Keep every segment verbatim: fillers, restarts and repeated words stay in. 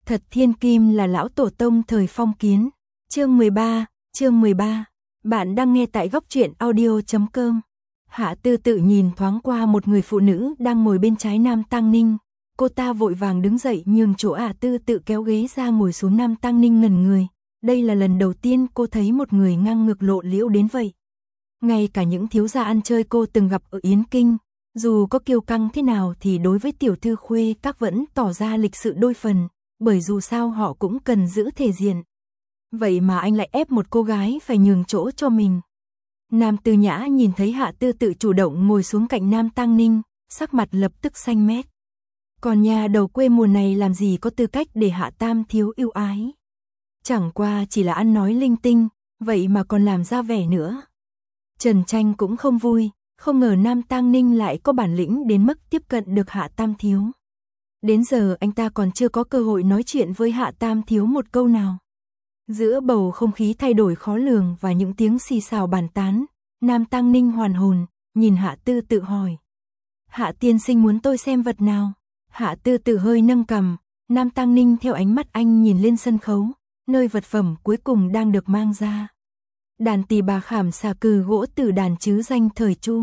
Thật thiên kim là lão tổ tông thời phong kiến. Chương mười ba, chương mười ba. Bạn đang nghe tại góc truyện audio chấm com. Hạ Tư Tự nhìn thoáng qua một người phụ nữ đang ngồi bên trái Nam Tăng Ninh. Cô ta vội vàng đứng dậy nhường chỗ Hạ Tư Tự kéo ghế ra ngồi xuống. Nam Tăng Ninh ngẩn người. Đây là lần đầu tiên cô thấy một người ngang ngược lộ liễu đến vậy. Ngay cả những thiếu gia ăn chơi cô từng gặp ở Yến Kinh, dù có kiêu căng thế nào thì đối với tiểu thư khuê các vẫn tỏ ra lịch sự đôi phần, bởi dù sao họ cũng cần giữ thể diện. Vậy mà anh lại ép một cô gái phải nhường chỗ cho mình. Nam Tư Nhã nhìn thấy Hạ Tư Tự chủ động ngồi xuống cạnh Nam Tăng Ninh, sắc mặt lập tức xanh mét. Còn nhà đầu quê mùa này làm gì có tư cách để Hạ Tam thiếu ưu ái. Chẳng qua chỉ là ăn nói linh tinh, vậy mà còn làm ra vẻ nữa. Trần Tranh cũng không vui, không ngờ Nam Tăng Ninh lại có bản lĩnh đến mức tiếp cận được Hạ Tam thiếu. Đến giờ anh ta còn chưa có cơ hội nói chuyện với Hạ Tam thiếu một câu nào. Giữa bầu không khí thay đổi khó lường và những tiếng xì xào bàn tán, Nam Tăng Ninh hoàn hồn, nhìn Hạ Tư Tự hỏi. Hạ tiên sinh muốn tôi xem vật nào? Hạ Tư Tự hơi nâng cằm, Nam Tăng Ninh theo ánh mắt anh nhìn lên sân khấu, nơi vật phẩm cuối cùng đang được mang ra. Đàn tỳ bà khảm xà cừ gỗ từ đàn chứ danh thời Chu.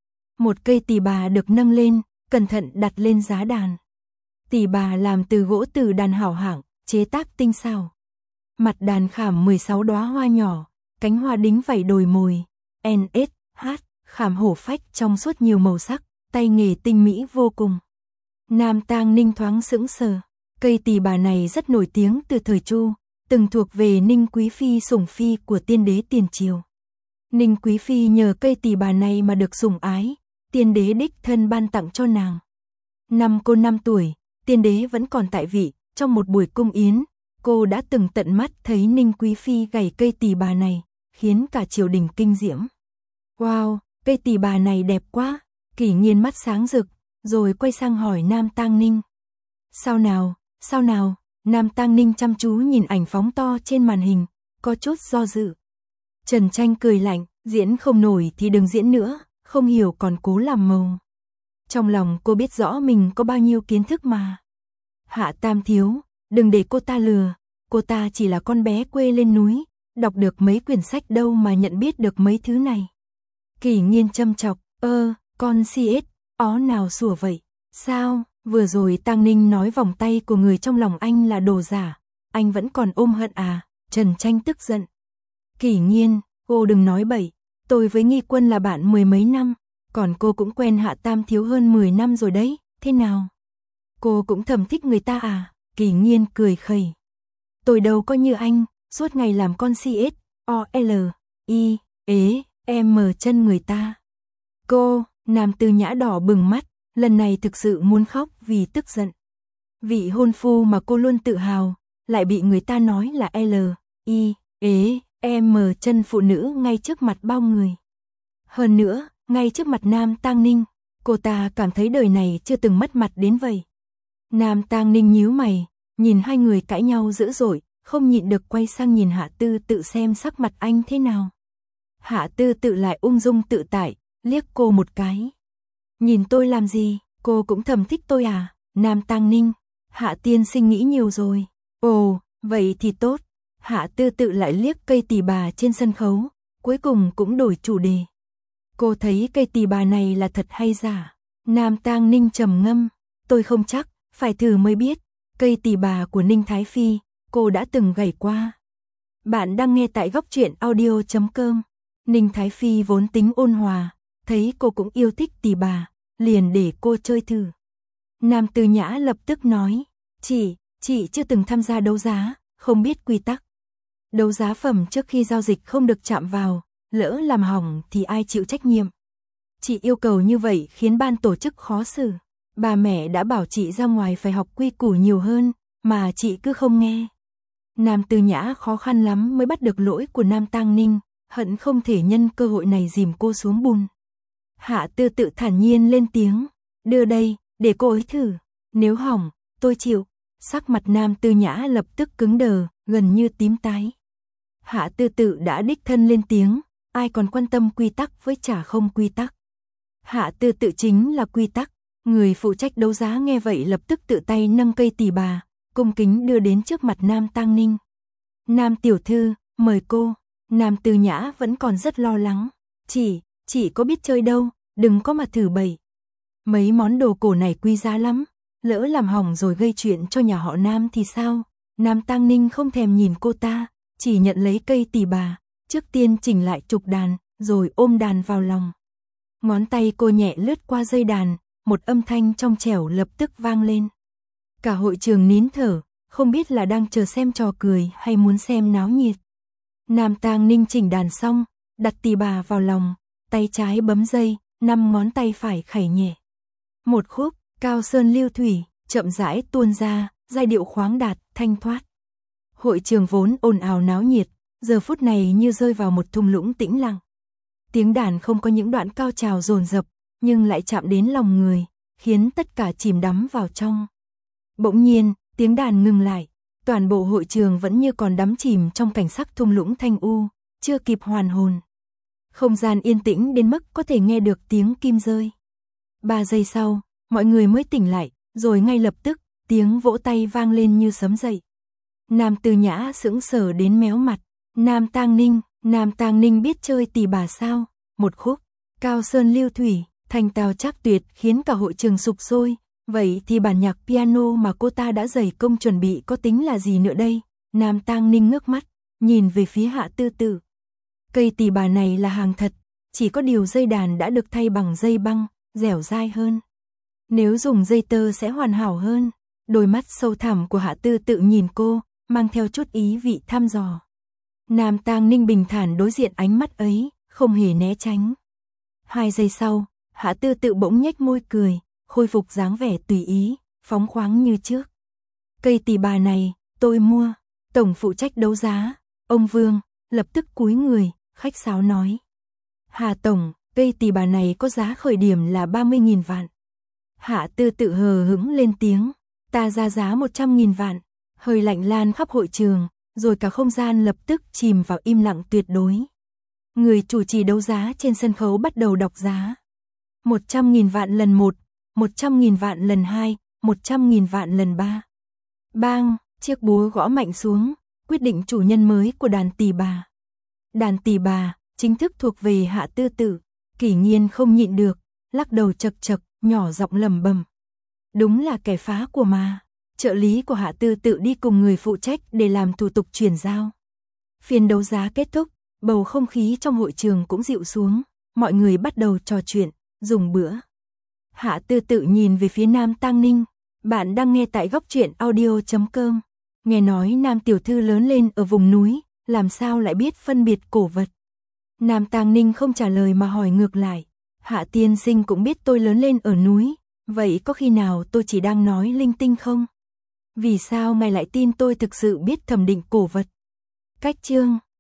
Một cây tỳ bà được nâng lên, cẩn thận đặt lên giá đàn. Tỳ bà làm từ gỗ từ đàn hảo hạng, chế tác tinh xảo. Mặt đàn khảm mười sáu đóa hoa nhỏ, cánh hoa đính vảy đồi mồi, en ét hát, khảm hổ phách trong suốt nhiều màu sắc, tay nghề tinh mỹ vô cùng. Nam Tăng Ninh thoáng sững sờ, cây tỳ bà này rất nổi tiếng từ thời Chu, từng thuộc về Ninh Quý Phi sủng phi của tiên đế tiền triều. Ninh Quý Phi nhờ cây tỳ bà này mà được sủng ái, tiên đế đích thân ban tặng cho nàng. Năm cô năm tuổi, tiên đế vẫn còn tại vị, trong một buổi cung yến, cô đã từng tận mắt thấy Ninh Quý Phi gảy cây tỳ bà này, khiến cả triều đình kinh diễm. Wow, cây tỳ bà này đẹp quá, Kỷ Nghiên mắt sáng rực, rồi quay sang hỏi Nam Tăng Ninh. Sao nào, sao nào? Nam Tăng Ninh chăm chú nhìn ảnh phóng to trên màn hình, có chút do dự. Trần Tranh cười lạnh, diễn không nổi thì đừng diễn nữa, không hiểu còn cố làm màu. Trong lòng cô biết rõ mình có bao nhiêu kiến thức mà. Hạ Tam thiếu, đừng để cô ta lừa, cô ta chỉ là con bé quê lên núi, đọc được mấy quyển sách đâu mà nhận biết được mấy thứ này. Kỷ Nghiên châm chọc, ơ, con xê ét, ó nào sủa vậy, sao? Vừa rồi Tăng Ninh nói vòng tay của người trong lòng anh là đồ giả, anh vẫn còn ôm hận à? Trần Tranh tức giận. Kỷ Nghiên, cô đừng nói bậy, tôi với Nghi Quân là bạn mười mấy năm, còn cô cũng quen Hạ Tam thiếu hơn mười năm rồi đấy, thế nào? Cô cũng thầm thích người ta à? Kỷ Nghiên cười khẩy. Tôi đâu có như anh, suốt ngày làm con xê ét, o lờ, i, ế, em chân người ta. Cô, Nam Tư Nhã đỏ bừng mắt. Lần này thực sự muốn khóc vì tức giận. Vị hôn phu mà cô luôn tự hào, lại bị người ta nói là L, I, ế, M chân phụ nữ ngay trước mặt bao người. Hơn nữa, ngay trước mặt Nam Tăng Ninh, cô ta cảm thấy đời này chưa từng mất mặt đến vậy. Nam Tăng Ninh nhíu mày, nhìn hai người cãi nhau dữ dội, không nhịn được quay sang nhìn Hạ Tư Tự xem sắc mặt anh thế nào. Hạ Tư Tự lại ung dung tự tại, liếc cô một cái. Nhìn tôi làm gì, cô cũng thầm thích tôi à? Nam Tăng Ninh, Hạ tiên sinh nghĩ nhiều rồi. Ồ, vậy thì tốt. Hạ Tư Tự lại liếc cây tỳ bà trên sân khấu, cuối cùng cũng đổi chủ đề. Cô thấy cây tỳ bà này là thật hay giả? Nam Tăng Ninh trầm ngâm, tôi không chắc, phải thử mới biết. Cây tỳ bà của Ninh Thái Phi, cô đã từng gảy qua. Bạn đang nghe tại góc truyện audio chấm com. Ninh Thái Phi vốn tính ôn hòa, thấy cô cũng yêu thích tỳ bà, liền để cô chơi thử. Nam Tư Nhã lập tức nói, chị, chị chưa từng tham gia đấu giá, không biết quy tắc. Đấu giá phẩm trước khi giao dịch không được chạm vào, lỡ làm hỏng thì ai chịu trách nhiệm. Chị yêu cầu như vậy khiến ban tổ chức khó xử. Bà mẹ đã bảo chị ra ngoài phải học quy củ nhiều hơn, mà chị cứ không nghe. Nam Tư Nhã khó khăn lắm mới bắt được lỗi của Nam Tăng Ninh, hận không thể nhân cơ hội này dìm cô xuống bùn. Hạ Tư Tự thản nhiên lên tiếng, đưa đây, để cô ấy thử, nếu hỏng, tôi chịu. Sắc mặt Nam Tư Nhã lập tức cứng đờ, gần như tím tái. Hạ Tư Tự đã đích thân lên tiếng, ai còn quan tâm quy tắc với chả không quy tắc. Hạ Tư Tự chính là quy tắc. Người phụ trách đấu giá nghe vậy lập tức tự tay nâng cây tỳ bà, cung kính đưa đến trước mặt Nam Tang Ninh. Nam tiểu thư, mời cô. Nam Tư Nhã vẫn còn rất lo lắng. Chỉ, chỉ có biết chơi đâu, đừng có mà thử bày. Mấy món đồ cổ này quý giá lắm, lỡ làm hỏng rồi gây chuyện cho nhà họ Nam thì sao? Nam Tang Ninh không thèm nhìn cô ta, chỉ nhận lấy cây tỳ bà, trước tiên chỉnh lại trục đàn, rồi ôm đàn vào lòng. Ngón tay cô nhẹ lướt qua dây đàn, một âm thanh trong trẻo lập tức vang lên. Cả hội trường nín thở, không biết là đang chờ xem trò cười hay muốn xem náo nhiệt. Nam Tang Ninh chỉnh đàn xong, đặt tỳ bà vào lòng, tay trái bấm dây, năm ngón tay phải khẩy nhẹ. Một khúc, Cao Sơn Lưu Thủy, chậm rãi tuôn ra, giai điệu khoáng đạt, thanh thoát. Hội trường vốn ồn ào náo nhiệt, giờ phút này như rơi vào một thung lũng tĩnh lặng. Tiếng đàn không có những đoạn cao trào dồn dập, nhưng lại chạm đến lòng người, khiến tất cả chìm đắm vào trong. Bỗng nhiên, tiếng đàn ngừng lại, toàn bộ hội trường vẫn như còn đắm chìm trong cảnh sắc thung lũng thanh u, chưa kịp hoàn hồn. Không gian yên tĩnh đến mức có thể nghe được tiếng kim rơi. Ba giây sau, mọi người mới tỉnh lại, rồi ngay lập tức, tiếng vỗ tay vang lên như sấm dậy. Nam Tư Nhã sững sờ đến méo mặt. Nam Tang Ninh, Nam Tang Ninh biết chơi tỳ bà sao? Một khúc, Cao Sơn Lưu Thủy, thanh tao chắc tuyệt khiến cả hội trường sục sôi. Vậy thì bản nhạc piano mà cô ta đã dày công chuẩn bị có tính là gì nữa đây? Nam Tang Ninh ngước mắt, nhìn về phía Hạ Tư Tử. Cây tỳ bà này là hàng thật, chỉ có điều dây đàn đã được thay bằng dây băng, dẻo dai hơn. Nếu dùng dây tơ sẽ hoàn hảo hơn. Đôi mắt sâu thẳm của Hạ Tư Tự nhìn cô, mang theo chút ý vị thăm dò. Nam Tang Ninh bình thản đối diện ánh mắt ấy, không hề né tránh. Hai giây sau, Hạ Tư Tự bỗng nhếch môi cười, khôi phục dáng vẻ tùy ý, phóng khoáng như trước. Cây tỳ bà này, tôi mua. Tổng phụ trách đấu giá, ông Vương, lập tức cúi người, khách sáo nói. Hà Tổng, cây tỳ bà này có giá khởi điểm là ba mươi nghìn vạn. Hạ Tư Tự hờ hững lên tiếng, ta ra giá một trăm nghìn vạn. Hơi lạnh lan khắp hội trường, rồi cả không gian lập tức chìm vào im lặng tuyệt đối. Người chủ trì đấu giá trên sân khấu bắt đầu đọc giá. một trăm nghìn vạn lần một, một trăm nghìn vạn lần hai, một trăm nghìn vạn lần ba. Bang, chiếc búa gõ mạnh xuống, quyết định chủ nhân mới của đàn tỳ bà. Đàn tỳ bà, chính thức thuộc về Hạ Tư Tự. Kỷ Nghiên không nhịn được, lắc đầu chật chật, nhỏ giọng lẩm bẩm. Đúng là kẻ phá của mà. Trợ lý của Hạ Tư Tự đi cùng người phụ trách để làm thủ tục chuyển giao. Phiên đấu giá kết thúc, bầu không khí trong hội trường cũng dịu xuống, mọi người bắt đầu trò chuyện, dùng bữa. Hạ Tư Tự nhìn về phía Nam Tang Ninh, bạn đang nghe tại góc truyện audio chấm com. Nghe nói Nam tiểu thư lớn lên ở vùng núi, làm sao lại biết phân biệt cổ vật? Nam Tang Ninh không trả lời mà hỏi ngược lại, Hạ tiên sinh cũng biết tôi lớn lên ở núi, vậy có khi nào tôi chỉ đang nói linh tinh không? Vì sao ngài lại tin tôi thực sự biết thẩm định cổ vật? Cách chương